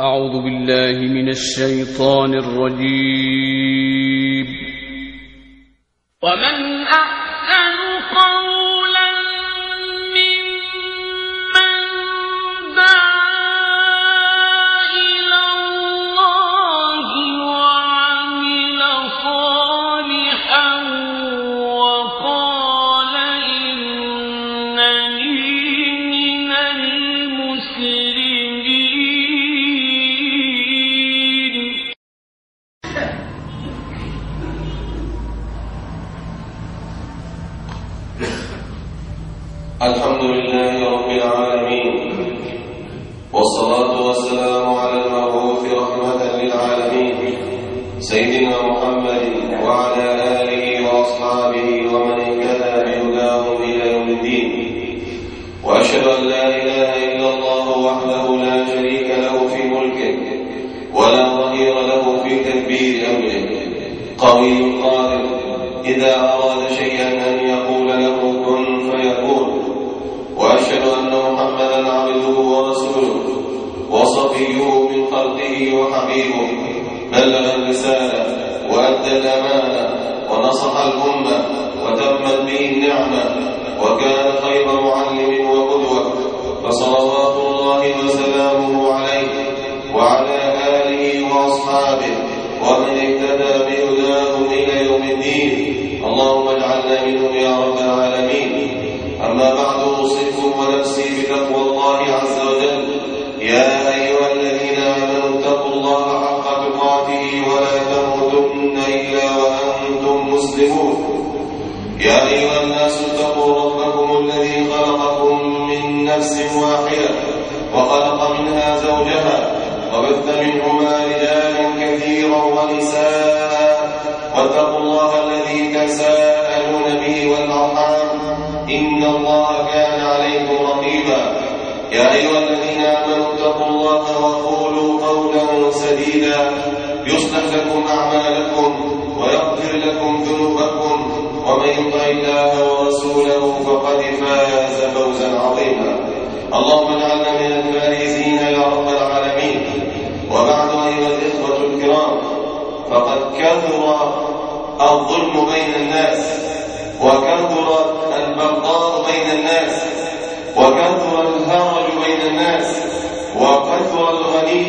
أعوذ بالله من الشيطان الرجيم. ومن أحسن قولا ممن دعا إلى الله وعمل صالحا وقال إنني من المسلمين. الحمد لله رب العالمين، والصلاة والسلام على المبعوث رحمة للعالمين سيدنا محمد وعلى آله وأصحابه ومن اهتدى بهداهم إلى يوم الدين. وأشهد أن لا إله إلا الله وحده لا شريك له في ملكه ولا ظهير له في تدبير أمره، قوي قادر إذا أراد شيئا أن يقول له كن فيكون. وأشهد أن محمدا عبده ورسوله وصفيه من خلقه وحبيبه، بلغ الرسالة وأدى الأمانة ونصح الأمة وتمت به النعمة، وكان خير معلم وقدوة، فصلوات الله وسلامه عليه وعلى آله وأصحابه ومن اهتدى بهداهم إلى يوم الدين. اللهم اجعلنا منهم يا رب العالمين. أما بعد، أوصيكم ونفسي بتقوى الله عز وجل. يا أيها الذين آمنوا اتقوا الله حق تقاته ولا تموتن إلا وأنتم مسلمون. يا أيها الناس اتقوا ربكم الذي خلقكم من نفس واحدة وخلق منها زوجها وبث منهما رجالا كثيرا ونساء، واتقوا الله الذي تساءلون به والأرحام إن الله كان عليكم رقيبا. يا أيها الذين آمنوا اتقوا الله وقولوا قولا سديدا يصلح لكم أعمالكم ويغفر لكم ذنوبكم، ومن يطع الله ورسوله فقد فاز فوزا عظيما. اللهم اجعلنا من الفائزين يا رب العالمين. وبعد، أيها الإخوة الكرام، فقد كثر الظلم بين الناس، وكثر البغضاء بين الناس، وكثر الهرج بين الناس، وكثر الغني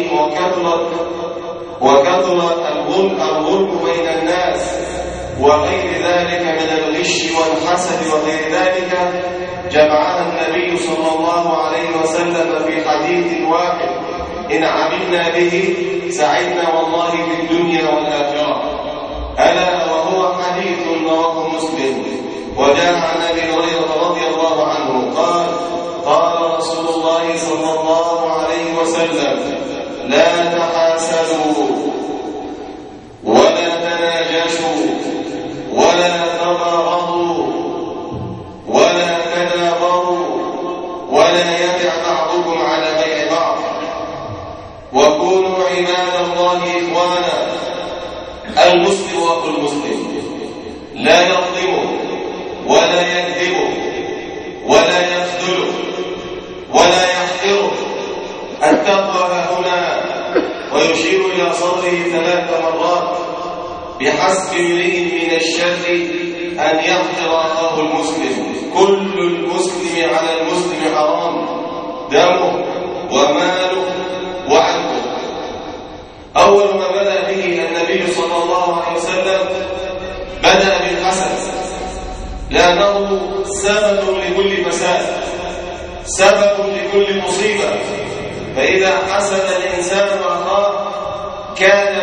وكثر الظلم بين الناس، وغير ذلك من الغش والحسد وغير ذلك. جمعنا النبي صلى الله عليه وسلم في حديث واحد إن عملنا به سعدنا والله في الدنيا والآخرة، ألا وهو حديث رواه مسلم. وجاء عن أبي هريرة رضي الله عنه قال: قال رسول الله صلى الله عليه وسلم: لا تحاسدوا ولا تناجشوا ولا تباغضوا ولا تدابروا ولا يبع بعضكم على بيع بعض، وكونوا عباد الله إخوانا. المسلم أخو المسلم، لا يظلمه ولا يكذبه ولا يخذله ولا يحقره. التقوى هنا، ويشير إلى صدره 3 مرات: بحسب امرئ من الشر أن يحقر أخاه المسلم، كل المسلم على المسلم حرام، دمه وماله وعرضه. أول ما بدأ به النبي صلى الله عليه وسلم بدأ بالحسد، لأنه سبب لكل فساد، سبب لكل مصيبة. فإذا حسد الإنسان أخاه كان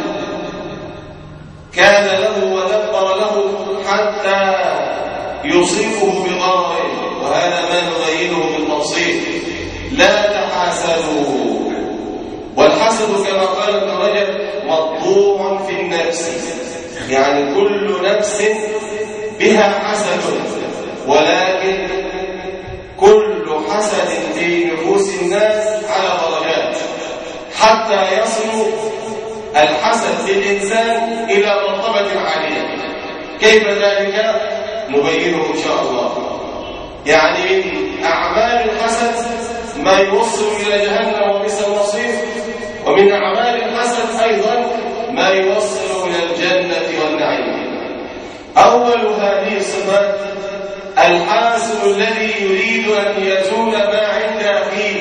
له ودبر له حتى يصيبه بضرره، وهذا ما نبينه بالتفصيل. لا تحاسدوا، والحسد كما قال ابن رجب مطبوع في النفس، يعني كل نفس بها حسد، ولكن كل حسد في نفوس الناس على درجات، حتى يصل الحسد للإنسان إلى مرتبة عالية. كيف ذلك؟ نبينه إن شاء الله. يعني من أعمال الحسد ما يوصل إلى جهنم وبئس المصير، ومن أعمال الحسد أيضا ما يوصل إلى الجنة والنعيم. أول هذه الصفات الحاسد الذي يريد أن يزول ما عند أخيه،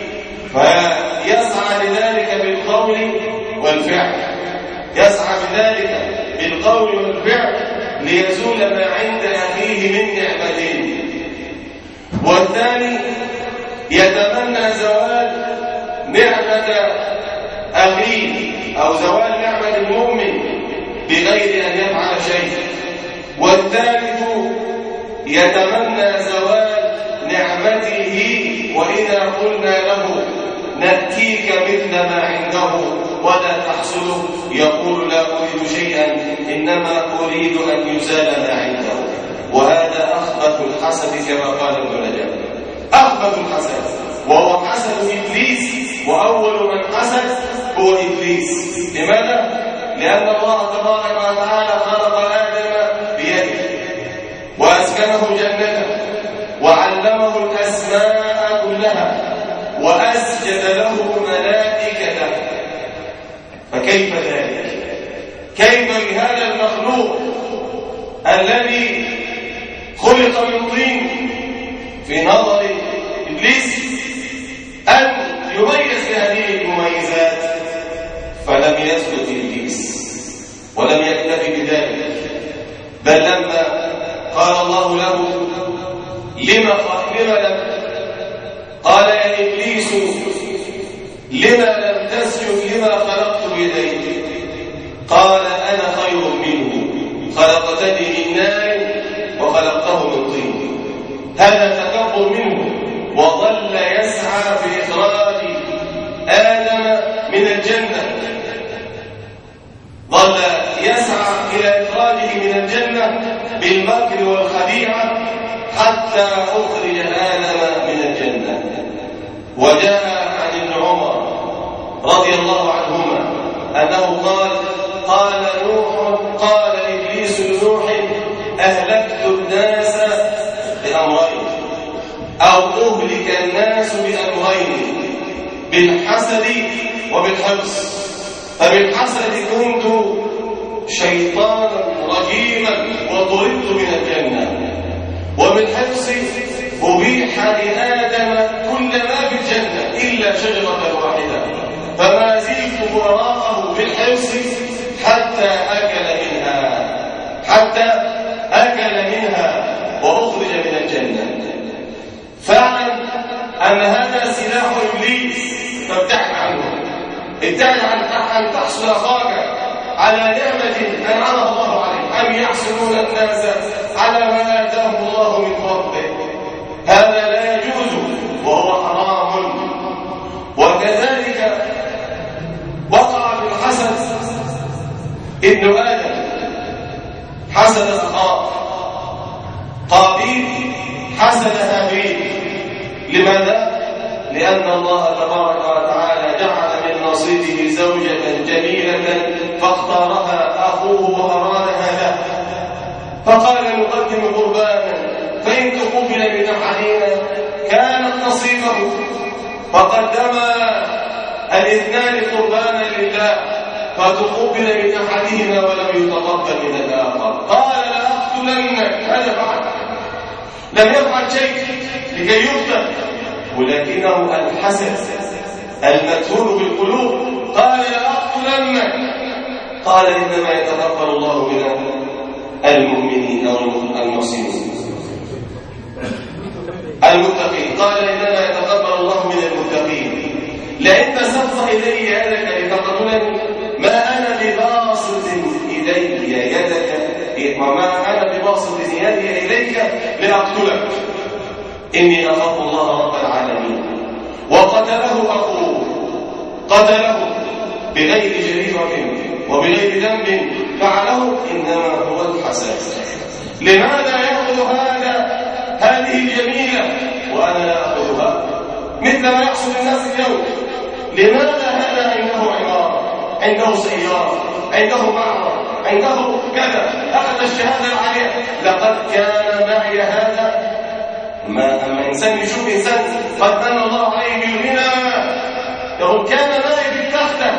فيسعى لذلك بالقول والفعل، يسعى بذلك بالقول والفعل ليزول ما عند أخيه من نعمتين. والثاني يتمنى زوال نعمة أخيه أو زوال نعمة المؤمن بغير أن يفعل شيء. والثالث يتمنى زوال نعمته وإذا قلنا له نأتيك مثل ما عنده ولا تحصله يقول لا أريد شيئا إنما أريد أن يزال ما عنده. وهذا أخبث الحسد كما قال ابن رجب، أخبث الحسد وهو حسد إبليس، وأول من حسد هو إبليس. لماذا؟ لأن الله تبارك وتعالى خلق آدم بيده وأسكنه جنته وعلمه الأسماء كلها وأسجد له ملائكته، فكيف ذلك؟ كيف بهذا المخلوق الذي خلق من طين في نظر إبليس أن يميز بهذه المميزات؟ فلم يسجد إبليس ولم يكتفي بذلك، بل لما قال الله له لما لم قال يا إبليس لما لم تسجد لما خلقت بيدي؟ قال أنا خير منه خلقتني من نار وخلقته من طين. هذا تكبر منه، وظل يسعى في إخراج آدم من الجنة، ظل يسعى إلى إخراجه من الجنة بالمكر والخديعة حتى أخرج آدم من الجنة. وجاء عن ابن عمر رضي الله عنهما أنه قال نوح قال إبليس لنوح أهلكت الناس بأمرين أو أهلك الناس بأمرين، بالحسد وبالحرص. فبالحسد كنت شيطانا رجيما وطردت من الجنة، وبالحرص أبيح لآدم كل ما في الجنة إلا شجرة واحدة، فما زلت وراءه بالحرص حتى أكل منها وأخرج من الجنة. فاعلم أن هذا سلاح إبليس، فابتعد عنه، ابتعد عن أن تحصل أخاك على نعمة أنعمها الله عليه، أم يحسدون الناس على ما آتاهم الله من فضله. هذا لا يجوز وهو حرام. وكذلك وقع في الحسد ابن آدم، حسد أخاه قابيل، حسد هابيل. لماذا؟ لأن الله تبارك وتعالى جعل من نصيبه زوجة جميلة فاختارها أخوه وأرادها له، فقال نقدم قربانا فإن تقبل من أحدنا كانت نصيبه، فقدم الاثنان قربانا لله فتقبل من أحدهما ولم يتقبل من الآخر. قال لأقتلنك، هذا فعل، لم يفعل شيء لكي يقتل، ولكنه الحسد المدفون بالقلوب. قال لأقتلنك، قال إنما يتقبل الله من المؤمنين أو المسلمين المتقين. قال إنما يتقبل الله من المتقين. لئن بسطت إلي يدك لتقتلني ما أنا بباسط إلي يدك وما أنا بباسط يدي إليك لأقتلك، إني أخاف الله رب العالمين. وقتله أخوه، قتله بغير جريمة وبغير ذنب فعله، إنما هو الحسد. لماذا يأخذ هذه الجميلة وأنا لا أخذها مثل ما يحصل الناس اليوم؟ لماذا هذا عنده عمارة، عنده سيارة، عنده معرض، عنده كذا، أخذ الشهادة العالية؟ لقد كان معي هذا. أما إنسان يشوف إنسان قد من الله عليه بالغنى يقول كان معي بالتختة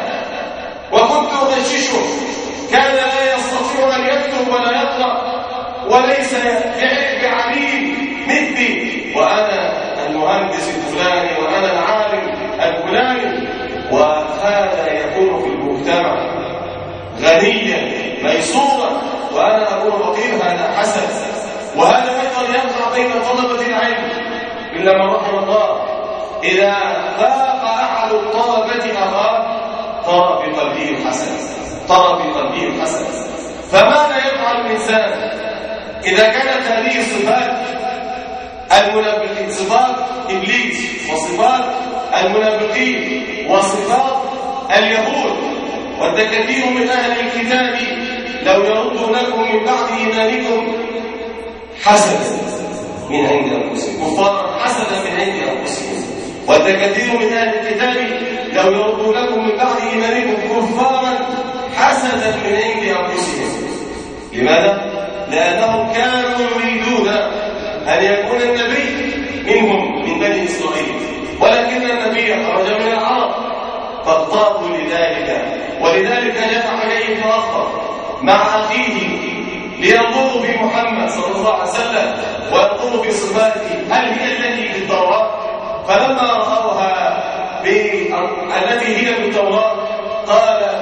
وليس بعليم مثلي، وأنا المهندس الفلاني وأنا العالم الفلاني. وهذا يكون في المجتمع غنيا ميسورا وأنا أكون فقير، هذا حسن. وهذا أيضا يقع بين طلبة العلم إلا من رحم الله. إذا فاق أحد الطلبة أخاه طرى في قلبه الحسن، طرى في قلبه الحسن. فماذا يفعل الإنسان إذا كانت هذه الصفات المنافقين، صفات إبليس وصفات المنافقين وصفات اليهود؟ وأنت كثير من أهل الكتاب لو يردونكم من بعد إيمانكم حسدا من عند أنفسهم، كفارا حسدا من عند أنفسهم. وأنت كثير من أهل الكتاب لو يردونكم من بعد إيمانكم كفارا حسدا من عند أنفسهم. لماذا؟ لأنهم كانوا يريدون أن يكون النبي منهم من بني إسرائيل، ولكن النبي خرج من العرب فاضطروا لذلك، ولذلك جاء عليه فأخطأ مع أخيه لينظروا في محمد صلى الله عليه وسلم وينظروا في صفاته هل هي التي في التوراة. فلما رأوها التي هي في التوراة قال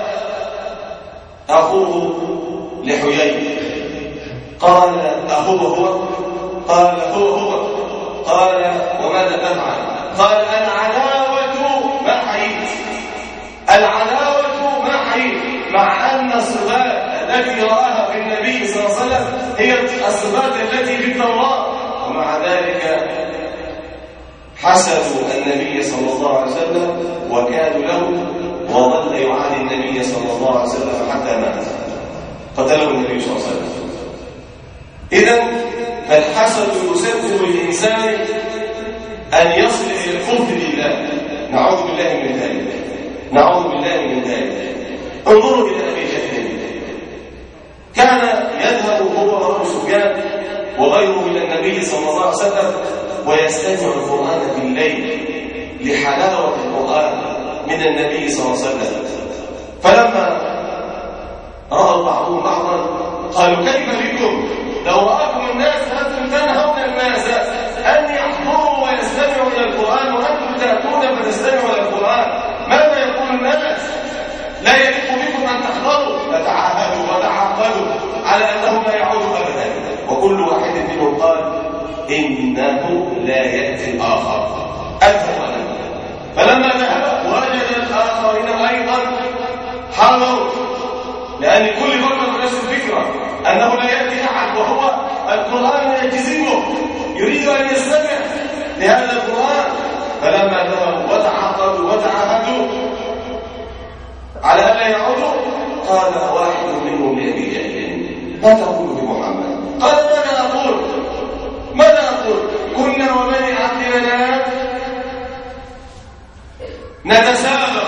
أخوه لحيي، قال أهو هو؟ قال هو. قال وماذا تفعل؟ قال العداوة ما حييت، العداوة ما حييت، مع أن الصفات التي رآها في النبي صلى الله عليه وسلم هي الصفات التي في التوراة، ومع ذلك حسدوا النبي صلى الله عليه وسلم وكادوا له، وظل يعادي النبي صلى الله عليه وسلم حتى مات، قتله النبي صلى الله عليه وسلم. إذن فالحسد يسبب للإنسان أن يصل إلى الكفر بالله، نعوذ بالله من ذلك، نعوذ بالله من ذلك. انظروا إلى أبي جهل، كان يذهب هو وأبو سفيان وغيره إلى النبي صلى الله عليه وسلم ويستمع القرآن بالليل لحلاوة القرآن من النبي صلى الله عليه وسلم. فلما رأى بعضهم بعضا قالوا كيف بكم لو رأكم الناس أنتم تنهون الناس أن يحضروا ويستمعوا إلى القرآن وأنتم تأتون فتستمعوا إلى القرآن، ماذا يقول الناس؟ لا يليق بكم أن تحضروا. فتعاهدوا وتعاقدوا على أنه لا يعود أبدا، وكل واحد منهم قال إنه لا يأتي الآخر أذهب. فلما ذهب وجد الآخرين أيضا حضروا، لأن كل فكر نفس الفكرة أنه لا يأتي أحد وهو القرآن يجذبه، يريد أن يستمع لهذا القرآن. فلما ذهبوا وتعاقدوا وتعاهدوا على أن لا يعودوا قال واحد منهم لأبي جهل ما تقول بمحمد؟ قال ماذا أقول؟ كنا وبني عبد مناف نتسابق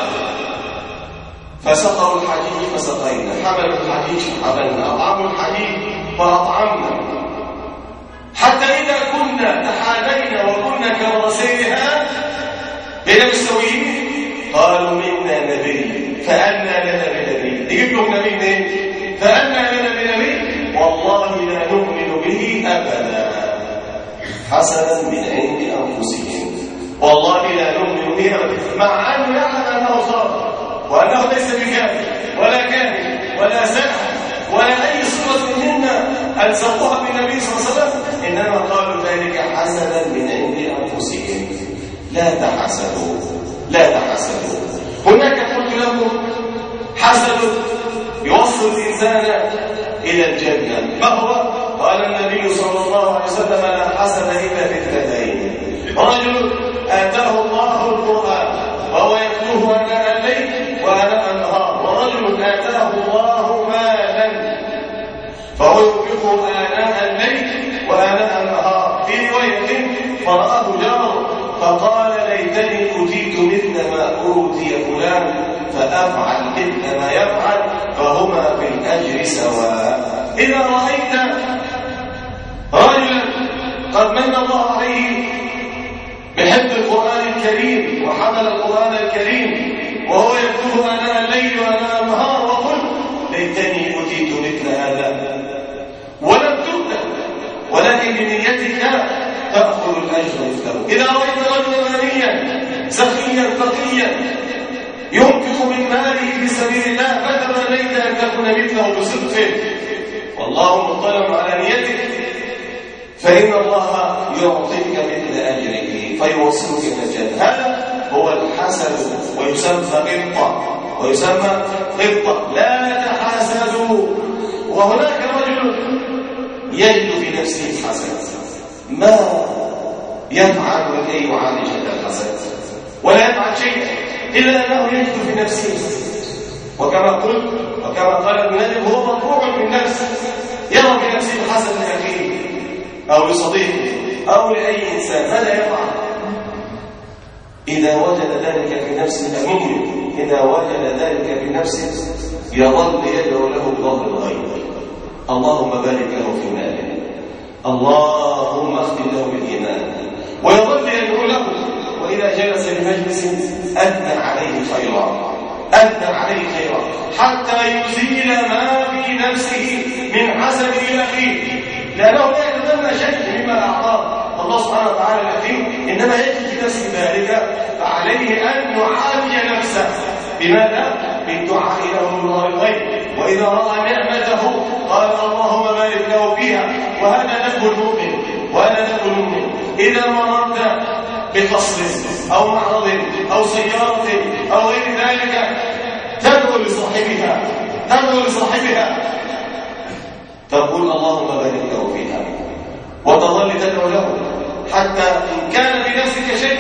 فسقوا الحديد فسقينا، حملوا الحديد فحملنا، أطعموا الحديد فأطعمنا، حتى إذا كنا تحالينا وكنا كرسيها بين مستويين قالوا منا نبي فأنا لنا بنبي. يجيب لهم نبي منين؟ فأنا لنا بنبي والله لا نؤمن به أبدا، حسنا من عند أنفسهم، والله لا نؤمن به أبدا، مع أنه يعلم أنه صادق وأنه ليس بكافر ولا كاهن ولا ساحر ولا أي صفة منا ألصقوها بالنبي صلى الله عليه وسلم، إنما قالوا ذلك حسنا من عند أنفسهم. لا تحسدوا، لا تحسدوا. هناك قلت لكم حسد يوصل الإنسان إلى الجنة، ما هو؟ قال النبي صلى الله عليه وسلم لا حسد إلا في اثنتين: رجل آتاه الله القرآن وهو يتلوه آناء الليل وآناء النهار، ورجل آتاه الله مالا فهو ينفقه آناء الليل وآناء النهار. في رواية فرآه جاره فقال ليتني أوتيت مثل ما أوتي فلان فأفعل مثل ما يفعل فهما في الأجر سواء. إذا رأيت رجلا قد من الله عليه بحفظ القرآن الكريم وحمل القرآن الكريم وهو يكتب آناء الليل وآناء النهار وقل ليتني أوتيت مثل هذا، ولم تؤت وتدعي بنيتك تأخذ الأجر مثله. إذا رأيت رجلا غنيا سخيا تقيا ينفق من ماله في سبيل الله فتمنيت أن تكون مثله بصدق والله مطلع على نيتك فإن الله يعطيك مثل أجره فيوصلك إلى الجنة. هذا هو الحسد ويسمى قطة. لا تحاسدوا. وهناك رجل يجد في نفسه الحسد ما يفعل لكي يعالج هذا الحسد ولا يفعل شيء إلا أنه يجد في نفسه. وكما قال ابن نجم هو مطبوع في النفس يرى في نفسه الحسد لأخيه أو لصديقه أو لأي إنسان. ماذا يفعل؟ إذا وجد ذلك في نفسه مؤمن إذا وجد ذلك في نفسه يظل يدعو له بظهر الغيب اللهم بارك له في ماله اللهم اختم له بالإيمان ويظل يدعو له. وإذا جلس بمجلس أثنى عليه خيرا حتى يزيل ما في نفسه من حسد لأخيه لأنه لا يتمنى شيء مما أعطاه الله سبحانه وتعالى لأخيه إنما يجد في نفسه ذلك فعليه أن يعالج نفسه. بماذا؟ بالدعاء له الله الغيب. وإذا رأى نعمته قال اللهم بارك له فيها. وهذا نبه المؤمن إذا مررت بقصر أو معرض أو سيارة أو غير ذلك تدعو لصاحبها تقول اللهم بارك له فيها وتظل تدعو له حتى إن كان في نفسك شيء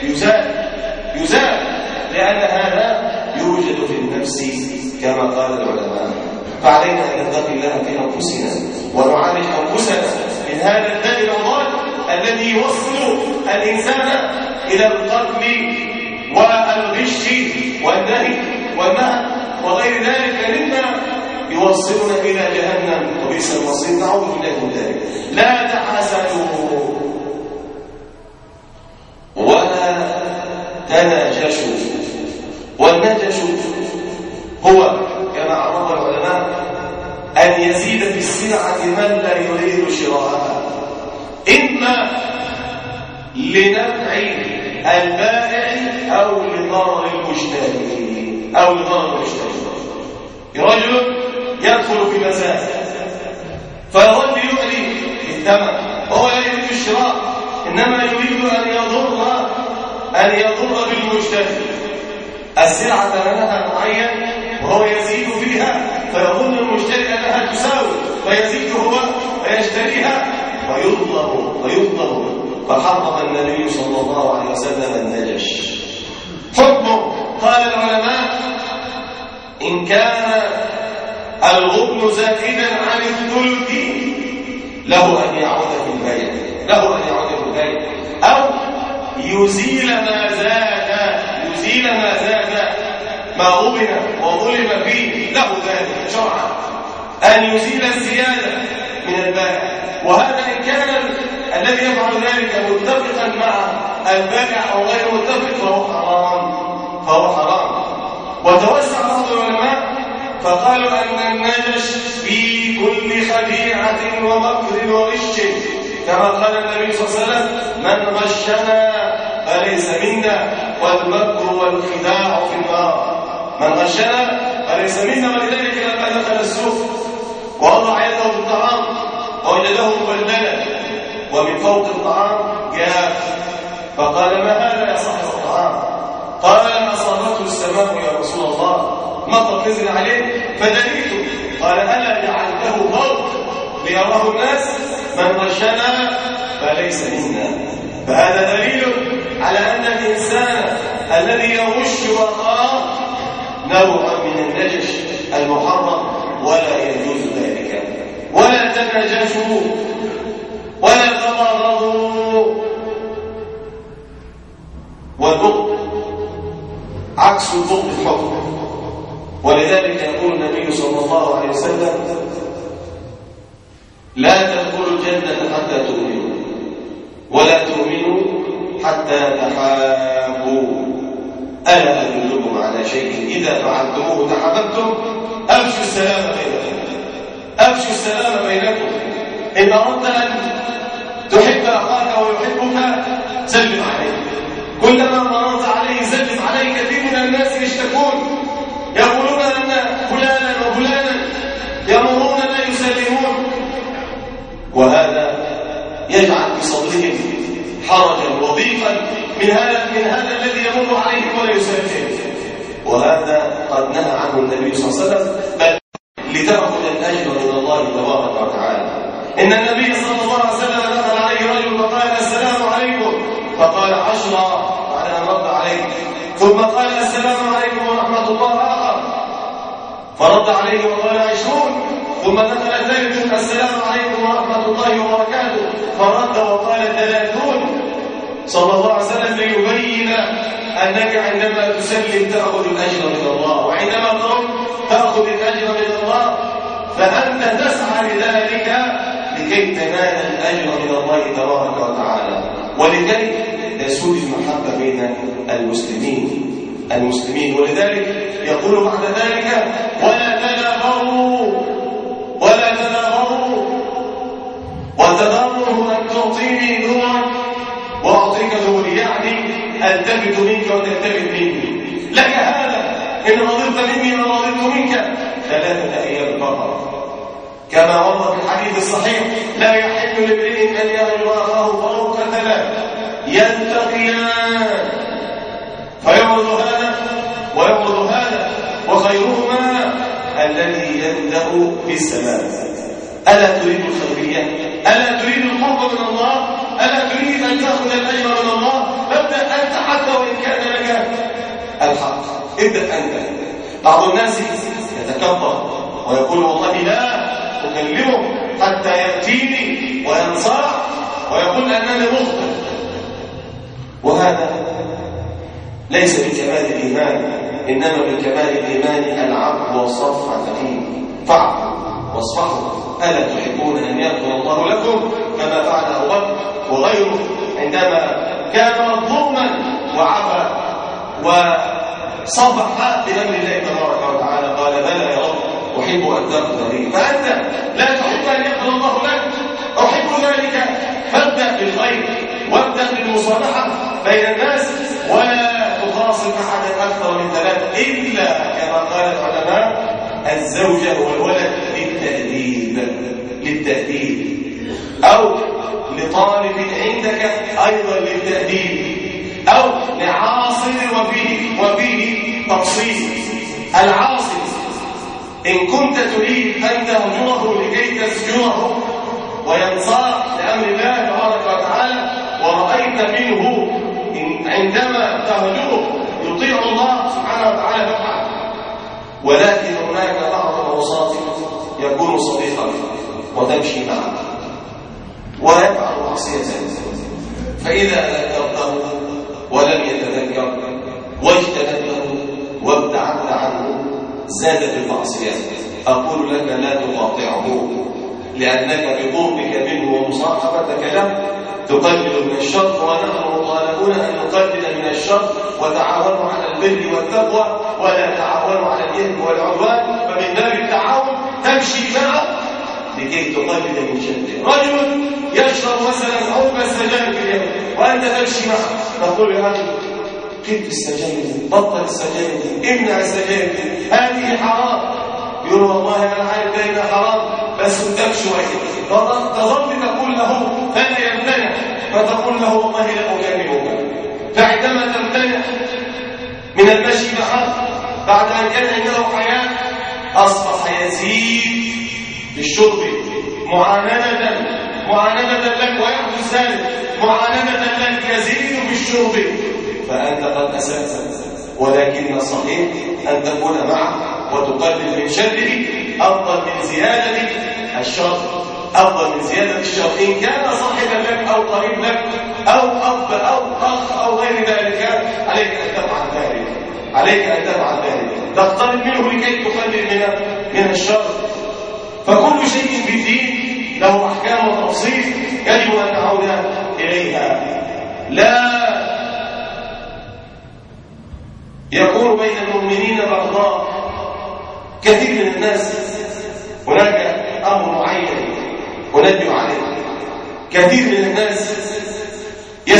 يزال لأن هذا يوجد في النفس كما قال العلماء. فعلينا أن نتقي الله في أنفسنا ونعالج أنفسنا من هذا الداء العضال الذي يوصل الإنسان إلى القتل والغش والنهي وغير ذلك مما يوصلنا إلى جهنم وبئس المصير. نعوذ بالله من ذلك. لا تحاسدوا ولا تناجشوا. والنجش هو كما عرف العلماء أن يزيد في السلعة من لا يريد شراءها إما لنفع البائع أو لضرر المشتري رجل يدخل في مزاد فيظل يؤلي الثمن وهو لا يريد الشراء إنما يريد أن يضر بالمشتري. السلعة ثمنها معين وهو يزيد فيها فيظن المشتري أنها تساوي فيزيد هو ويشتريها ويظلم. فحرم النبي صلى الله عليه وسلم النجش. حكمه قال العلماء إن كان الغبن زائدا عن الثلث له أن يعود في البيع أو يزيل ما زاد ما غبن وظلم فيه له ذلك شرعا أن يزيل الزيادة من البائع. وهذا إن كان الذي يفعل ذلك متفقا مع البائع أو غير متفق فهو حرام. وتوسع بعض العلماء فقالوا أن النجش في كل خديعة ومكر وغش كما قال النبي صلى الله عليه وسلم من غشنا فليس منا والمكر والخداع في النار. من غشنا فليس منا. ولذلك لما دخل السوق ووضع يده في الطعام ووجده مبللا ومن فوق الطعام جاف فقال ما هذا يا صاحب الطعام؟ قال أصابته السماء يا رسول الله مطر نزل عليه فدليته. قال ألا جعلته فوق ليراه الناس من غشنا فليس منا. فهذا دليل على أن الإنسان الذي يغش أخاه نوع من النجش المحرم ولا يجوز ذلك. ولا تناجشوا ولا تباغضوا. والبغض عكس البغض الحب. ولذلك يقول النبي صلى الله عليه وسلم لا تدخلوا الجنة حتى تؤمنوا ولا تؤمنوا حتى تحابوا. ألا أدلكم على شيء إذا فعلتموه تحاببتم؟ أفشوا السلام بينكم. إن أردت أن يزورك سلم عليه، كلما مررت عليه سلم عليه. كثير من الناس يشتكون يقولون أن فلانا وفلانا يمرون لا يسلمون، وهذا يجعل في صدرهم حرجا وضيقا من هذا الذي يمر عليهم ولا يسلم. وهذا قد نهى عنه النبي صلى الله عليه وسلم، بل لتأخذ الأجر من الله تبارك وتعالى. إن النبي صلى الله عليه وسلم دخل عليه رجل فقال السلام عليكم، فقال 10 بعد أن رد عليه، ثم قال السلام عليكم ورحمة الله آخر، فرد عليه وقال 20، ثم دخل ثالث السلام عليكم ورحمة الله وبركاته، فرد وقال 30. صلى الله عليه وسلم ليبين أنك عندما تسلم تأخذ الأجر من الله، وعندما ترد تأخذ الأجر من الله، فأنت تسعى لذلك لكي تنال الأجر من الله تبارك وتعالى، ولكي تسود المحبة بين المسلمين. ولذلك يقول بعد ذلك ولا تنابروا، والتضرر أن تعطيني نورا وأعطيك نوري، يعني ألتفت منك وتلتفت مني، لك هذا إن رضيت مني وأنا رضيت منك 3 أيام فقط. كما ورد في الحديث الصحيح لا يحل لامرئ أن يهجر أخاه فوق 3 يلتقيان فيعرض هذا ويعرض هذا، وخيرهما الذي يبدأ بالسلام. ألا تريد الخيرية؟ ألا تريد القرب من الله؟ ألا تريد أن تأخذ الأجر من الله؟ فابدأ أنت حتى وإن كان لك الحق، ابدأ أنت. بعض الناس يتكبر ويقول والله لا أكلمه حتى يأتيني وينصرع ويقول أنني مخطئ، وهذا ليس بكمال الإيمان، إنما بكمال الإيمان العفو والصفح فيه. فاعفوا واصفحوا، ألا تحبون أن يغفر الله لكم كما فعل أبو بكر وغيره عندما كان مظلوما وعفى وصفح بأمر الله تبارك وتعالى، قال بلى يا رب أحب أن تغفر لي. فأنت لا تحب أن يغفر الله لك، أحب ذلك، فابدأ بالخير وابدأ بالمصالحة بين الناس، ولا تخاصم أحدا أكثر من 3 إلا كما قال العلماء الزوجة والولد للتأديب، أو لطالب عندك أيضا للتأديب، أو لعاصر وفيه تفصيل. العاصر إن كنت تريد أن تهجره لكي تسجره وينصاع لأمر الله تبارك وتعالى، ورأيت منه عندما تهجره يطيع الله سبحانه وتعالى فافعل. ولكن هناك بعض الأوساط يكون صديقا وتمشي معه ويفعل معصية، فإذا ذكرته ولم يتذكر واجتنبته وابتعدت عنه زادت المعصية. أقول لك لا تقاطعه، لأنك بقربك منه ومصاحبتك له تقلل من الشر، ونحن مطالبون أن نقلل من الشر، وتعاونوا على البر والتقوى ولا تعاونوا على الإثم والعدوان. فمن باب التعاون تمشي معه لكي تقلل من شره. رجل يشرب مثلا عقب السجاير في اليوم وأنت تمشي معه، تقول يا رجل كف السجاير، بطل السجاير، امنع السجاير، هذه حرام. يقول والله أنا عارف ده حرام بس قدام شوية، تظل تقول له فلا يمتنع، فتقول له والله لا أجانبك. فعندما تمتنع من المشي معه بعد أن كان عنده حياة أصبح يزيد بالشرب معاندة لك، ويحدث ذلك معاندة لك، يزيد بالشرب، فأنت قد أسأت. ولكن الصحيح أن تكون معه وتقلل من شره أفضل من زيادة الشر، أفضل من زيادة الشر. إن كان صاحبا لك أو قريب لك أو أب أو أخ أو غير ذلك، عليك أن تفعل ذلك، تقترب منه لكي تقلل من الشر. فكل شيء في الدين له أحكام وتفصيل يجب أن نعود إليها. لا يكون بين المؤمنين بغضاء. كثير من الناس هناك أمر معين أنبه عليه. كثير من الناس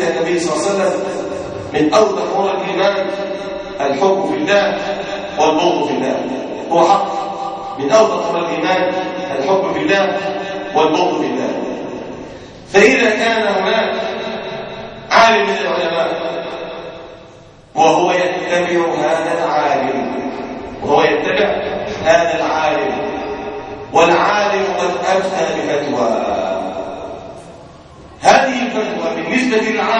حديث النبي صلى الله عليه وسلم من أوضح أمور الإيمان الحب في الله والبغض في الله. هو حق من أوضح أمور الإيمان الحب في الله والبغض في الله. فإذا كان هناك عالم من العلماء وهو يتبع هذا العالم والعالم قد أفتى بفتوى، هذه الفتوى بالنسبة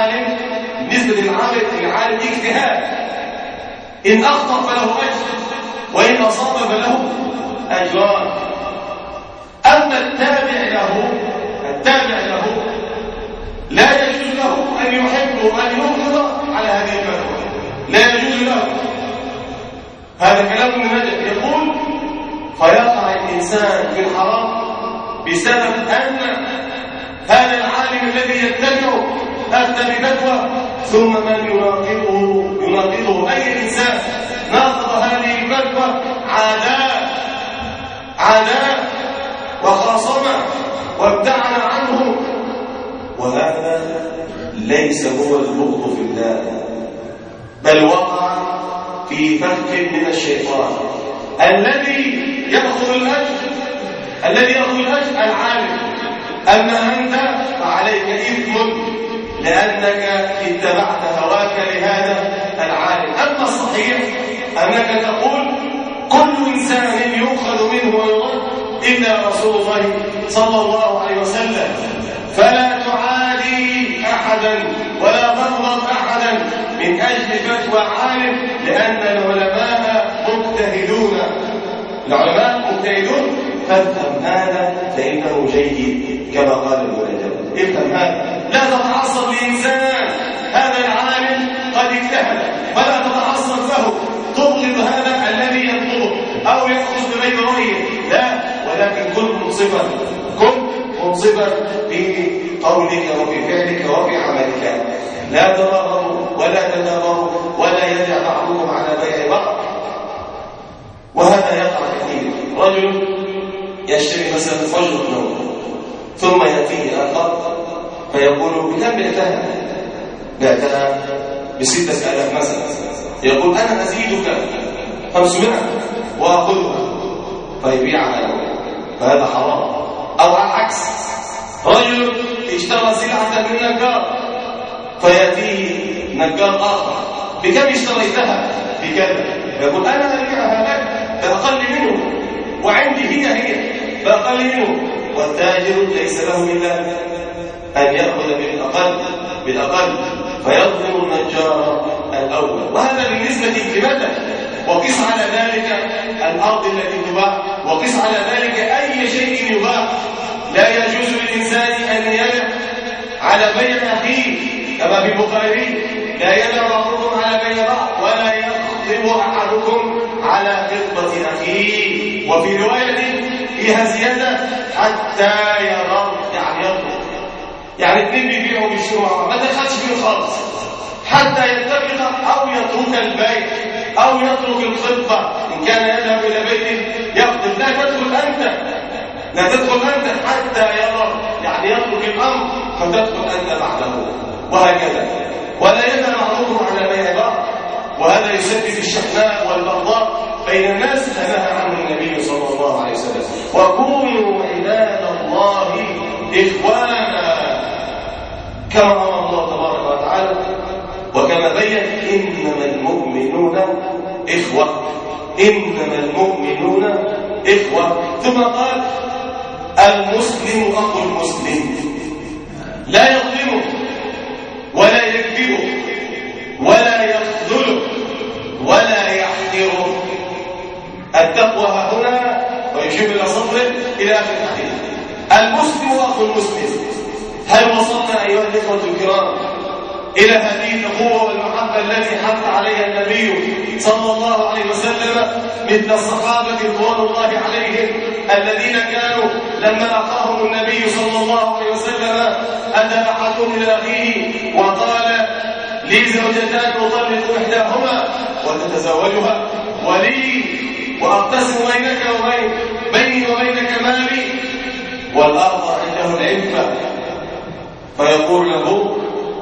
للعالم اجتهاد، إن أخطأ فله أجر وإن أصاب فله أجران. أما التابع له لا يجوز له أن يحب وأن يبغض على هذه الفتوى، لا يجوز له. هذا كلام ابن رجب يقول: فيقع الإنسان في الحرام بسبب أن هذا العالم الذي يتبعه أفتى بفتوى، ثم من يناقضه أي إنسان ناقض هذه الفتوى عاداه وخاصمه وابتعد عنه. وهذا ليس هو البغض في الله، بل وقع في فخ من الشيطان. الذي يأخذ الأجر العالم، أما أنت فعليك إثم لأنك اتبعت هواك لهذا العالم. أما الصحيح أنك تقول: كل إنسان يؤخذ منه ويرد إلا رسول الله صلى الله عليه وسلم، فلا تعادي أحدا ولا تغضب أحدا من أجل فتوى عالم، لأن العلماء مجتهدون. فافهم هذا فإنه جيد كما قال ابن رجب. افهم هذا، لا تتعصب لإنسان هذا العالم قد اجتهد، ولا تتعصب له تبغض هذا الذي يطلبه أو يأخذ بغير رأيه، لا، ولكن كن منصفا في قولك وفي فعلك وفي عملك. لا تبغضوا ولا تدابروا ولا يدع بعضكم على بيع بعض. وهذا يقع كثير. رجل يشتري مثلا فجر نوم، ثم يأتيه آخر فيقول: بكم بعتها ب6,000 مثلا. يقول: أنا أزيدك 500 وأخذها، فيبيعها له، فهذا حرام. أو على العكس، رجل اشترى سلعة من نجار فيأتيه نجار آخر: بكم اشتريتها؟ بكذا. يقول: أنا أبيعها لك بأقل منه، وعندي هي بأقل منه. والتاجر ليس له إلا أن يأخذ بالأقل فيظلم النجار الأول. وهذا بالنسبة للمدى. وقس على ذلك الأرض التي تباع، وقس على ذلك أي شيء يباع. لا يجوز للإنسان أن يبيع على بيع أخيه، كما في البخاري: لا يبيع بعضكم على بيع بعض ولا يخطب أحدكم على خطبة أخيه. وفي رواية فيها زيادة: حتى يرى، يعني اثنين بيبيعوا بالشروع ما دخلش فيه خالص، حتى يتفق أو يترك البيع أو يترك الخطبة. إن كان يذهب إلى بيت يخطب، لا تدخل أنت حتى يرى، يعني يترك الأمر فتدخل أنت بعده، وهكذا. ولا يدع بعضكم على بيع بعض، وهذا يسبب الشحناء والبغضاء بين الناس، نهى عنه النبي صلى الله عليه وسلم: وكونوا عباد الله إخوانا، كما أمر الله تبارك وتعالى وكما بين: إنما المؤمنون إخوة. ثم قال: المسلم أخو المسلم، لا يظلمه ولا يكذبه ولا يخذله ولا يحقره. التقوى هنا، ويشير إلى صدره إلى آخر الحديث. المسلم أخو المسلم. هل وصلنا أيها الإخوة الكرام إلى هذه الأخوة والمحبة التي حث عليها النبي صلى الله عليه وسلم مثل الصحابة رضوان الله عليهم الذين كانوا لما لقاهم النبي صلى الله عليه وسلم أتى أحدهم إلى أخيه وقال: لي زوجتان أطلق إحداهما وتتزوجها، ولي وأقتسم بيني وبينك مالي، والآخر عنده العفة. فيقول له: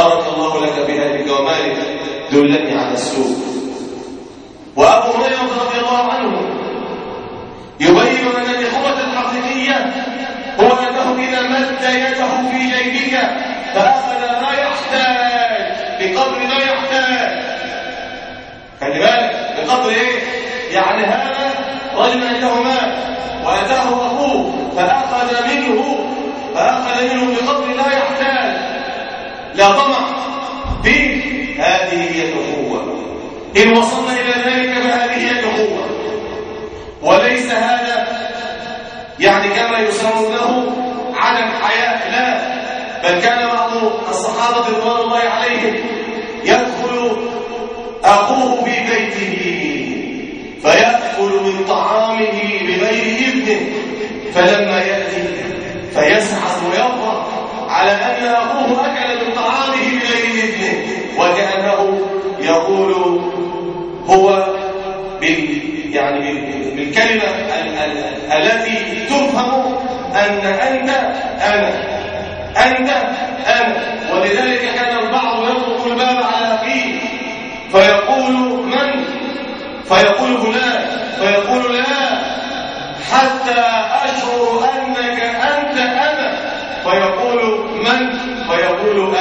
بارك الله لك بأهلك ومالك دلني على السوق. وأبو هريرة رضي الله عنه يبين أن الإخوة الحقيقية هو أنه إذا مد يده في جيبك فأخذ ما يحتاج بقدر ما يحتاج. خلي بالك بقدر إيه؟ يعني هذا رجل عنده مال وأتاه أخوه فأخذ منه بقدر لا يحتاج، لا طمع فيه. هذه هي الأخوة. إن وصلنا إلى ذلك فهذه هي الأخوة، وليس هذا يعني كما يسمى له عدم حياء، لا، بل كان بعض الصحابة رضوان الله عليهم يدخل أخوه في بيته فيأكل من طعامه بغير إذنه، فلما يأتي فيسعد ويفرح على أن أخوه أكل من طعامه بغير إذنه، وكأنه يقول هو بالكلمة التي تفهم أن أنت. ولذلك كان البعض يطرق الباب على أخيه فيقول من؟ فيقول فلان، فيقول لا حتى أشعر أنك أنت أنا، فيقول من؟ فيقول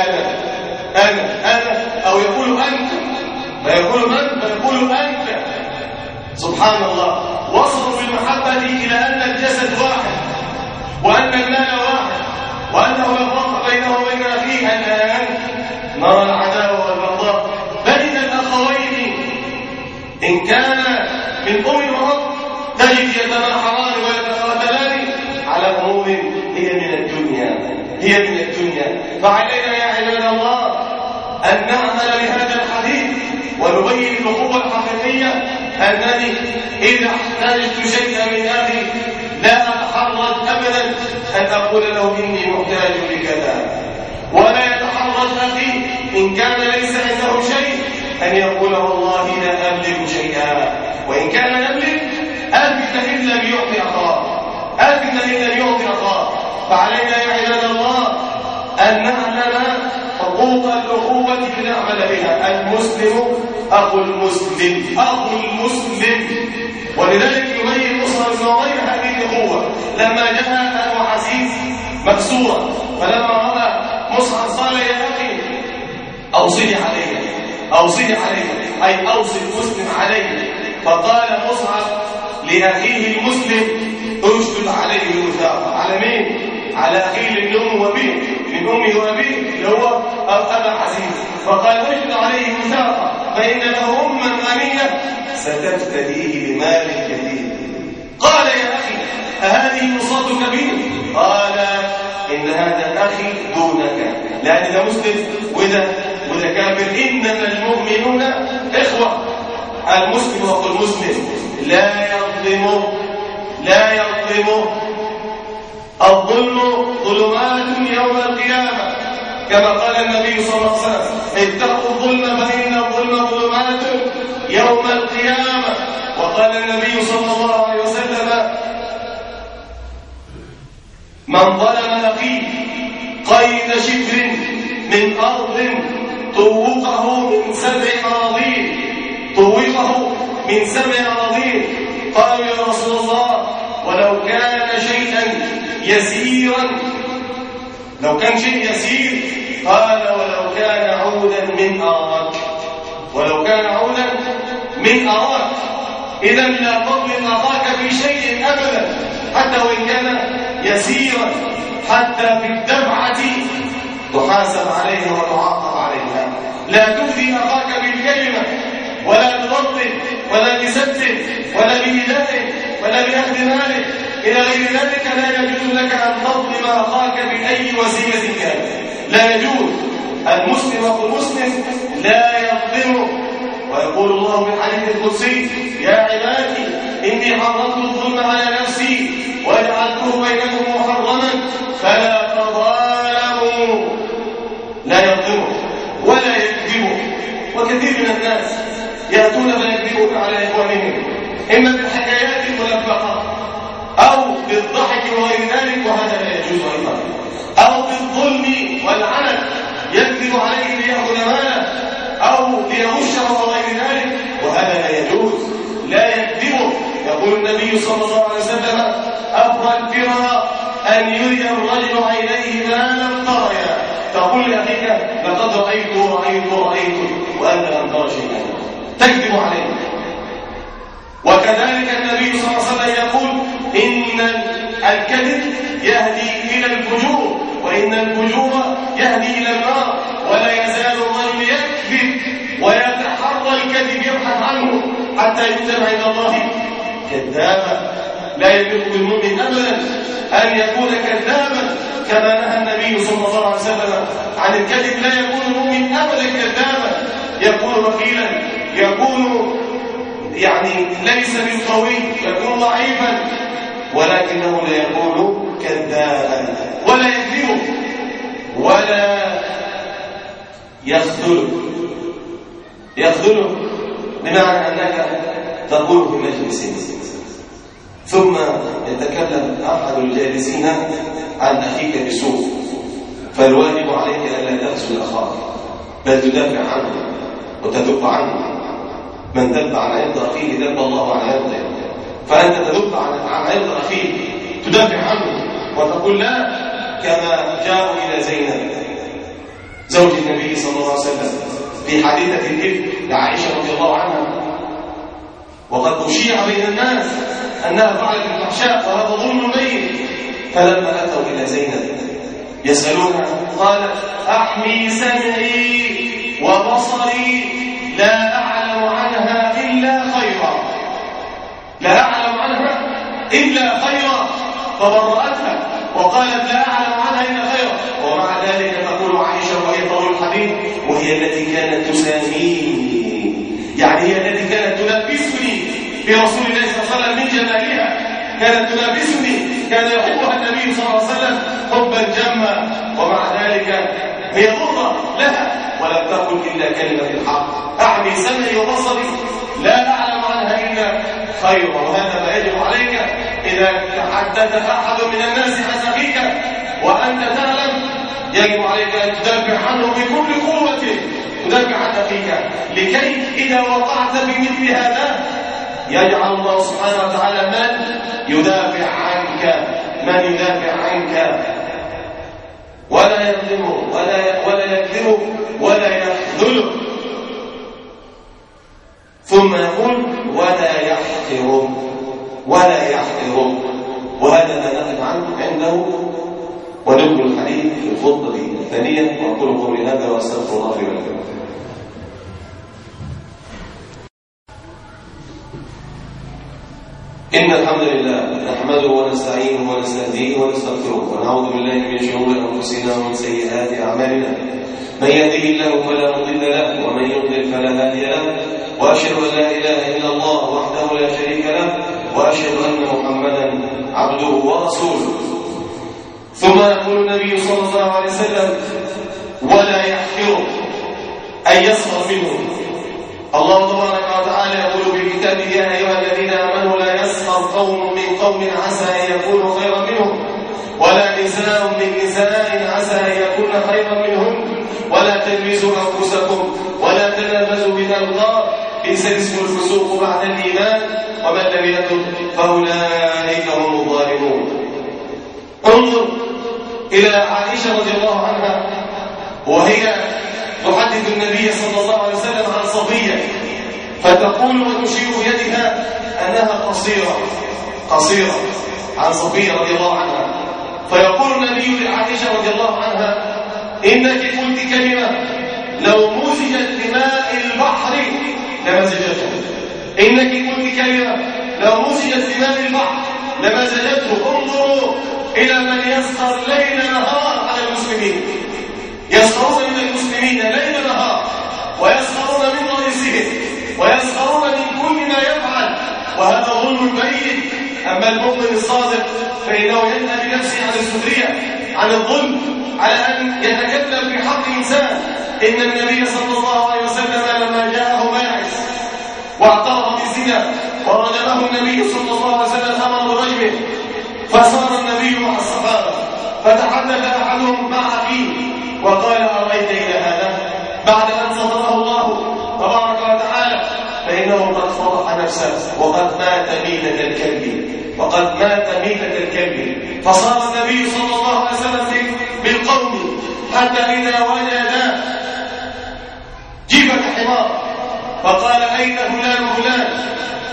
أنا أو يقول أنت، فيقول من؟ فيقول أنت. سبحان الله، وصلوا بالمحبة إلى أن الجسد واحد وأن المال واحد وأنه لا فرق بينه وبين أخيه. الآن نرى العداوة والبغضاء بين الأخوين إن كان من أم وأب تجد يتناحران ويتقاتلان على أمور هي من الدنيا. فعلينا يا عباد الله أن نعمل بهذا الحديث ونبين الأخوة الحقيقية أنني إذا احتاجت شيئا من أخي لا أتحرج أبدا أن أقول له إني محتاج لكذا، ولا يتحرج أخي إن كان ليس عنده شيء أن يقول والله لا أملك شيئا، وإن كان يملك أثبت إن لم يعطي أخاه. فعلينا يا عباد الله أن نعلم حقوق الأخوة لنعمل بها. المسلم أخو المسلم. ولذلك يبين مصعب بن عمير هذه الأخوة لما جاء أبو عزيز مكسورا، فلما رأى مصعب قال يا أخي أوصني عليه أي أوصي المسلم عليه. فقال مصعب لأخيه المسلم اشدد عليه الوثاقة. على مين؟ على أخيه من أمه وأبيه اللي هو أبا عزيز. فقال اشدد عليه الوثاقة فإن له أما غنية ستفتديه بمال كثير. قال يا أخي أهذه وصاتك به؟ قال إن هذا أخي دونك، لأن ده مسلم وده كافر. إنما المؤمنون إخوة. المسلم أخو المسلم لا يظلمه. الظلم ظلمات يوم القيامة، كما قال النبي صلى الله عليه وسلم اتقوا الظلم فإن الظلم ظلمات يوم القيامة. وقال النبي صلى الله عليه وسلم من ظلم أخيه قيد شبر من أرض طوقه من 7 أراضين. قالوا يا رسول الله ولو كان شيئا يسيرا، لو كان شيء يسير؟ قال ولو كان عودا من أراك. إذا لا تظلم أخاك في شيء أبدا حتى وإن كان يسيرا، حتى في الدفعة تحاسب عليها وتعاقب عليها. لا تؤذي أخاك بالكلمة ولا بضرب ولا بسب ولا بإيذاء ولا بأخذ ماله إلى غير ذلك. لا يجوز لك أن تظلم أخاك بأي وسيلة كانت، لا يجوز. المسلم أخو المسلم لا يظلمه. ويقول الله في الحديث القدسي يا عبادي إني حرمت الظلم على نفسي وجعلته بينكم محرما فلا تظالموا. لا يظلمه ولا يكذبه. وكثير من الناس يأتون فيكذبون على إخوانهم إما بالحكايات الملفقة أو بالضحك وغير ذلك، وهذا لا يجوز أيضا، أو بالظلم والعنت يكذب عليه وهذا لا يجوز، لا يكذبه. يقول النبي صلى الله عليه وسلم: أفضل البر أن يري الرجل عينيه ما لم تريا، تقول لأخيك: لقد رأيت وأنت لم تر شيئا، تكذب عليه. وكذلك النبي صلى الله عليه وسلم يقول: إن الكذب يهدي إلى الفجور، وإن الفجور يهدي إلى النار، ولا يزال الرجل يكذب ويتحرى الكذب يبحث عنه حتى يكتب عند الله كذابا. لا يليق بالمؤمن أبدا أن يكون كذابا كما نهى النبي صلى الله عليه وسلم عن الكذب. لا يكون المؤمن أبدا كذابا، يكون وكيلا، يكون ليس بالقوي، يكون ضعيفا، ولكنه لا يكون كذابا ولا يكذب ولا يخذله بمعنى أنك تقول في مجلس ثم يتكلم أحد الجالسين عن أخيك بسوء، فالواجب عليك ألا تخذل أخاك، بل تدافع عنه وتدب عنه. من دب عن عرض أخيه دب الله عن عرضه، فأنت تدب عن عرض أخيه، تدافع عنه وتقول لا، كما جاءوا إلى زينب زوج النبي صلى الله عليه وسلم في حادثة الإفك لعائشة رضي الله عنها، وقد أشيع بين الناس أنها فعلت الفحشاء وهذا ظلم بين. فلما أتوا إلى زينب يسألونها قالت: أحمي سمعي وبصري، لا أعلم عنها إلا خيرا، لا أعلم عنها إلا خيرا. فبرأتها وقالت: لا أعلم عنها إلا خيرا. ومع ذلك تقول عائشة وهي طول الحديث: وهي التي كانت تساميني، يعني هي التي كانت تلبسني برسول الله صلى الله عليه وسلم من جمالها، كانت تلبسني، كان يحبها النبي صلى الله عليه وسلم حبا جما، ومع ذلك هي ضرة لها ولم تقل إلا كلمة الحق: أعمي سمعي وبصري، لا أعلم عنها إلا خيرا. وهذا ما يجب عليك إذا تحدث أحد من الناس عن أخيك وأنت تعلم، يجب عليك أن تدافع عنه بكل قوة، تدافع عن أخيك، لكي إذا وقعت بمثل هذا يجعل الله سبحانه وتعالى من يدافع عنك، ولا يظلمه ولا يكذبه ولا يخذله. ثم يقول: ولا يحقره. وهذا ما نقف عنده ونكمل الحديث في الخطبة الثانية. وأقول قولي هذا وأستغفر الله لي ولكم. إن الحمد لله نحمده ونستعينه ونستهديه ونستغفره ونعوذ بالله من شرور أنفسنا ومن سيئات أعمالنا. من يهده الله فلا مضل له ومن يضلل فلا هادي له، وأشهد أن لا إله إلا الله وحده لا شريك له، وأشهد أن محمدا عبده ورسوله. ثم يقول النبي صلى الله عليه وسلم: ولا يحقره، أن يسخر منه. الله تبارك وتعالى يقول في كتابه: يا أيها الذين آمنوا لا يسخر قوم من قوم عسى أن يكونوا خيرا منهم، ولا نساء من نساء عسى أن يكون خيرا منهم، ولا تلمزوا أنفسكم ولا تنابزوا بالألقاب، بئس الاسم الفسوق بعد الإيمان، ومن لم يتب فأولئك هم الظالمون. انظر إلى عائشة رضي الله عنها وهي تحدث النبي صلى الله عليه وسلم عن صفية، فتقول وتشير بيدها أنها قصيرة عن صفية رضي الله عنها. فيقول النبي لعائشة رضي الله عنها: إنك قلت كلمة لو مزجت بماء البحر لمزجته. إنك قلت كلمة لو مزجت بماء البحر لمزجته. انظروا إلى من يسخر ليل نهار على المسلمين، يسخرون من المسلمين ليل نهار، ويسخرون من رئيسهم، ويسخرون من كل ما يفعل، وهذا ظلم بين. أما المؤمن الصادق فإنه ينهى بنفسه عن السخرية، عن الظلم، على أن يتكلم في حق إنسان. إن النبي صلى الله عليه وسلم لما جاءه ماعز واعترف بالزنا ورجمه النبي صلى الله عليه وسلم أمر برجمه، فصار النبي مع الصحابة فتحدث أحدهم مع أخيه وقال: أرأيت إلى هذا بعد أن ستره الله تبارك وتعالى، فإن فإنه قد فضح نفسه وقد مات ميتة الكلب. فصار النبي صلى الله عليه وسلم بالقوم حتى إذا وجد جيفة حمار فقال أين فلان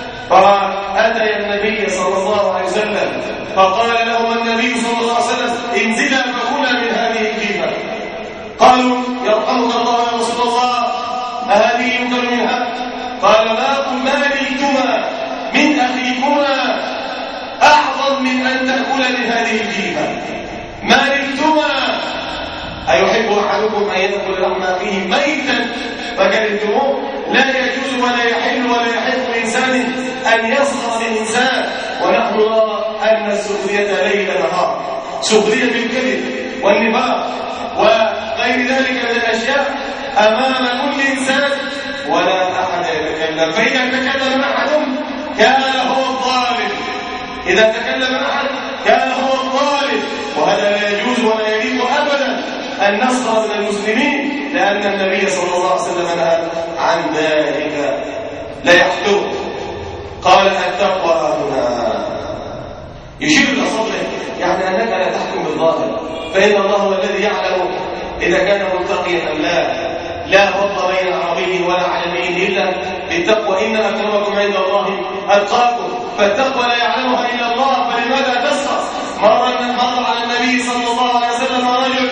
فأتى النبي صلى الله عليه وسلم فقال لهم النبي صلى الله عليه وسلم انزلا فكلا من هذه الجيفة. قالوا يرحمك الله يا رسول الله أهذه يؤكل منها؟ قال ما نلتما من أخيكما أعظم من أن تأكل من هذه الجيفة. ما نلتما أيحب أحدكم أن يأكل لحم أخيه ميتا فكرهتموه؟ لا يجوز ولا يحل ولا يحق لإنسان أن يسخر من إنسان، ونحن نرى أن السخرية ليل نهار، سخرية بالكذب والنفاق وغير ذلك من الأشياء أمام كل إنسان ولا أحد يتكلم. فإذا تكلم أحد كان هو الظالم، إذا تكلم أحد كان هو الظالم، وهذا لا يجوز ولا يليق أبدا أن نسخر من المسلمين، لأن النبي صلى الله عليه وسلم نهى عن ذلك. لا يحتوه. قال التقوى هنا يشير إلى صدره، يعني أنك لا تحكم بالظاهر، فإن الله هو الذي يعلم إذا كان متقيا أم لا فرق بين عربي ولا عجمي إلا بالتقوى. إن أكرمكم عند الله أتقاكم، فالتقوى لا يعلمها إلا الله، فلماذا تسخر؟ مر على النبي صلى الله عليه وسلم رجل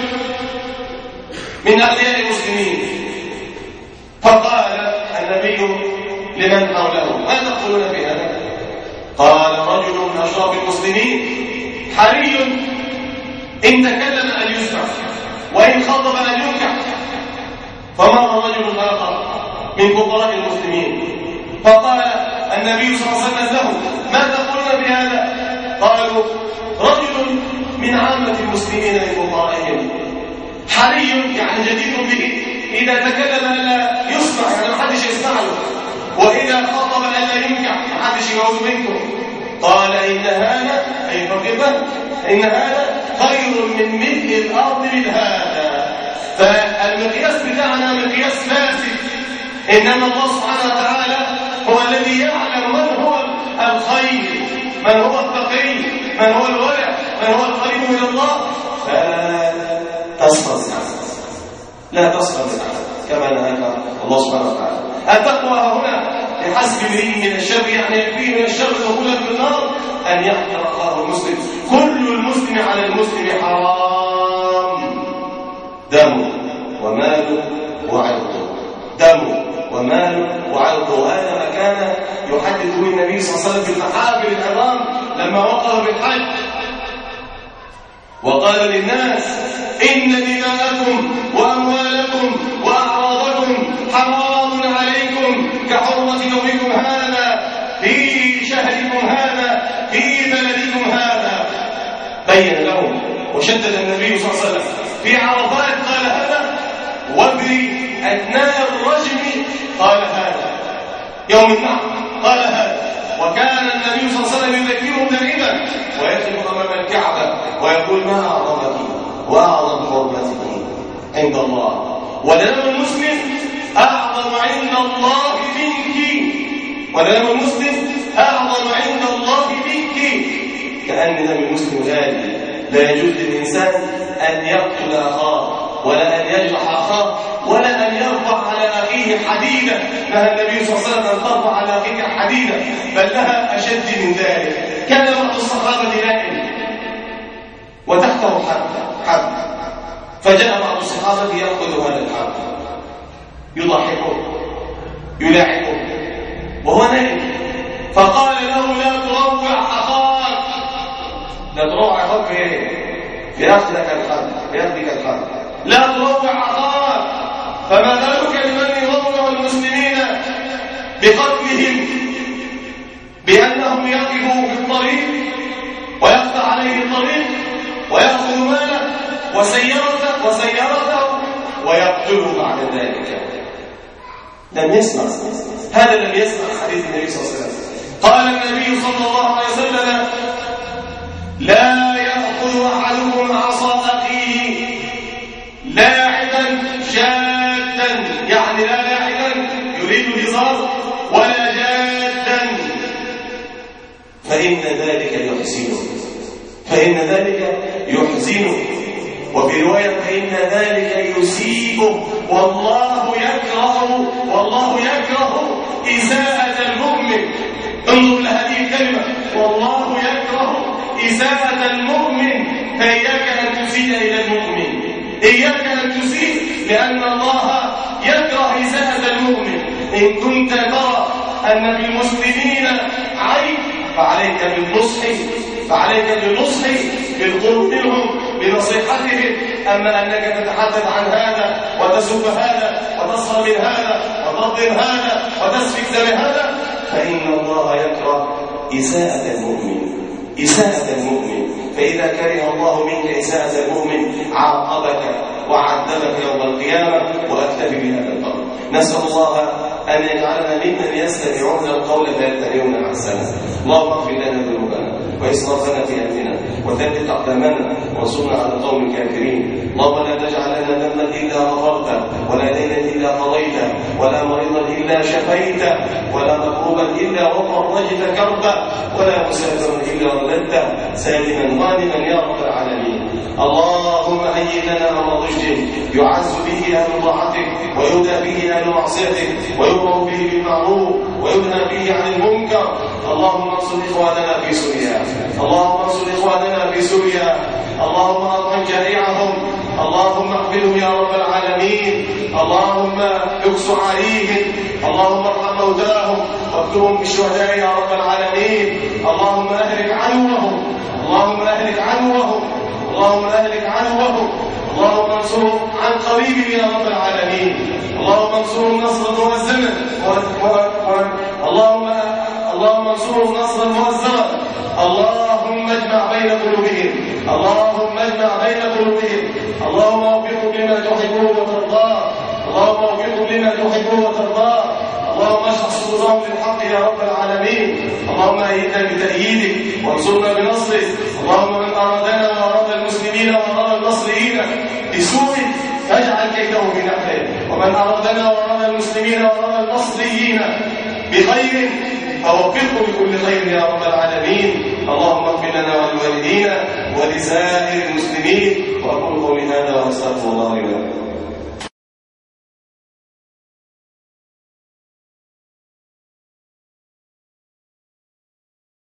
من أغنياء المسلمين فقال النبي لمن حوله ما تقولون في هذا؟ قال رجل من أشراف المسلمين حري إن تكلم أن يسمع وإن خطب أن ينكح. فمر رجل آخر من فقراء المسلمين فقال النبي صلى الله عليه وسلم له ما تقولون بهذا؟ قالوا رجل من عامة المسلمين من فقرائهم حري يعني جديد به إذا تكلم ألا يسمع يعني ما حدش يسمع له، وإذا خاطب ألا ينكح ما حدش يعود منكم. قال إن هذا أي فقبا إن هذا خير من ملء الأرض من هذا. فالمقياس بتاعنا مقياس فاسد، إنما الله سبحانه وتعالى هو الذي يعلم من هو الخير، من هو التقي، من هو الورع، من هو القريب من الله. فلا تسخر لا تسخر كما نهاك الله سبحانه وتعالى. التقوى هنا بحسب امرئ من الشر يعني يكفيه من الشر دخولا في النار أن يحقر أخاه المسلم. كل المسلم على المسلم حرام دمه وماله وعرضه، دمه وماله وعرضه. وهذا ما كان يحدث به النبي صلى الله عليه وسلم في المحافل الحرام لما وقف بالحج وقال للناس إن دماءكم وأموالكم وأعراضكم حرام عليكم كحرمة يومكم هذا في شهركم هذا في بلدكم هذا. بين لهم وشدد النبي صلى الله عليه وسلم في عرفات قال هذا، وفي أثناء الرجم قال هذا، يوم النحر قال هذا. وكان النبي صلى الله عليه وسلم يذكرهم دائما ويقف امام الكعبه ويقول ما اعظمك واعظم حرمتك عند الله، ودم المسلم اعظم عند الله منك، ودم المسلم اعظم عند الله منك. كأن دم المسلم غالي، لا يجوز للانسان ان يقتل اخاه ولا ان يجرح اخاه ولا أن يرفع على أخيه حديدة. نهى النبي صلى الله عليه وسلم أن ترفع على أخيك حديدة، بل لها أشد من ذلك. كان بعض الصحابة نائم وتحته حبل، فجاء بعض الصحابة يأخذ هذا الحبل يضحكه يلاعبه وهو نائم، فقال له لا تروع أخاك. لا تروع أخاك إيه؟ لأخذك الحبل لا تروع أخاك. فما بالك لمن يروع المسلمين بقتلهم بأنهم يقفوا في الطريق ويقطع عليه الطريق ويأخذ ماله وسيارته ويقتله بعد ذلك. لم يسمع هذا، لم يسمع حديث النبي صلى الله عليه وسلم. قال النبي صلى الله عليه وسلم لا يأخذ أحدكم عصا أخيه لاعبا شادا، يعني لا لاعبا يريد الهزار ولا فإن ذلك يحزنه، فإن ذلك يحزنه. وفي رواية فإن ذلك يسيئه. والله يكره إساءة المؤمن. انظر لهذه الكلمة، والله يكره إساءة المؤمن. فإياك أن تسيء إلى المؤمن، إياك أن تسيء، لأن الله يكره إساءة المؤمن. إن كنت ترى أن في المسلمين عيب فعليك بالنصح بالقرب منهم بنصيحتهم. أما أنك تتحدث عن هذا وتسب هذا وتسخر من هذا وتظلم هذا وتسفك دم هذا، فإن الله يكره إساءة المؤمن. فإذا كره الله منك إساءة المؤمن عاقبك وعذبك يوم القيامة. وأكتفي بهذا القول. نسأل الله أن يجعلنا ممن يستمعون القول فيتبعون أحسنه. اللهم اغفر لنا ذنوبنا وإسرافنا في أمرنا وثبت أقدامنا وانصرنا على القوم الكافرين. اللهم لا تجعل لنا ذنبا إلا غفرته، ولا دينا إلا قضيته، ولا مريضا إلا شفيته، ولا مكروبا إلا وفرجت كربه، ولا مسافرا إلا رددته سالما غانما يا رب العالمين. اللهم هيئ لنا أمر رشد يعز به أهل طاعتك ويهدى به أهل معصيتك ويؤمر به بالمعروف وينهى به عن المنكر. اللهم انصر إخواننا في سوريا، اللهم ارحم جائعهم، اللهم اقبلهم يا رب العالمين. اللهم اكس عليهم، اللهم ارحم موتاهم واكتبهم بالشهداء يا رب العالمين. اللهم اهلك عنوهم، اللهم انصرهم عن قريب يا رب العالمين. اللهم انصرهم نصرا مؤزما، اللهم انصرهم نصرا مؤزما. اللهم اجمع بين قلوبهم، اللهم وفقهم لما تحبه وترضاه، اللهم اشرح صدورهم للحق يا رب العالمين. اللهم ايدنا بتأييدك وانصرنا بنصرك. اللهم من ارادنا واراد المسلمين واراد المصريين بسوء فاجعل كيده في نحره، ومن ارادنا واراد المسلمين واراد المصريين بخير فوفقه لكل خير يا رب العالمين. اللهم اغفر لنا ولوالدينا ولسائر المسلمين. واقول قولي هذا واستغفر الله لي ولكم.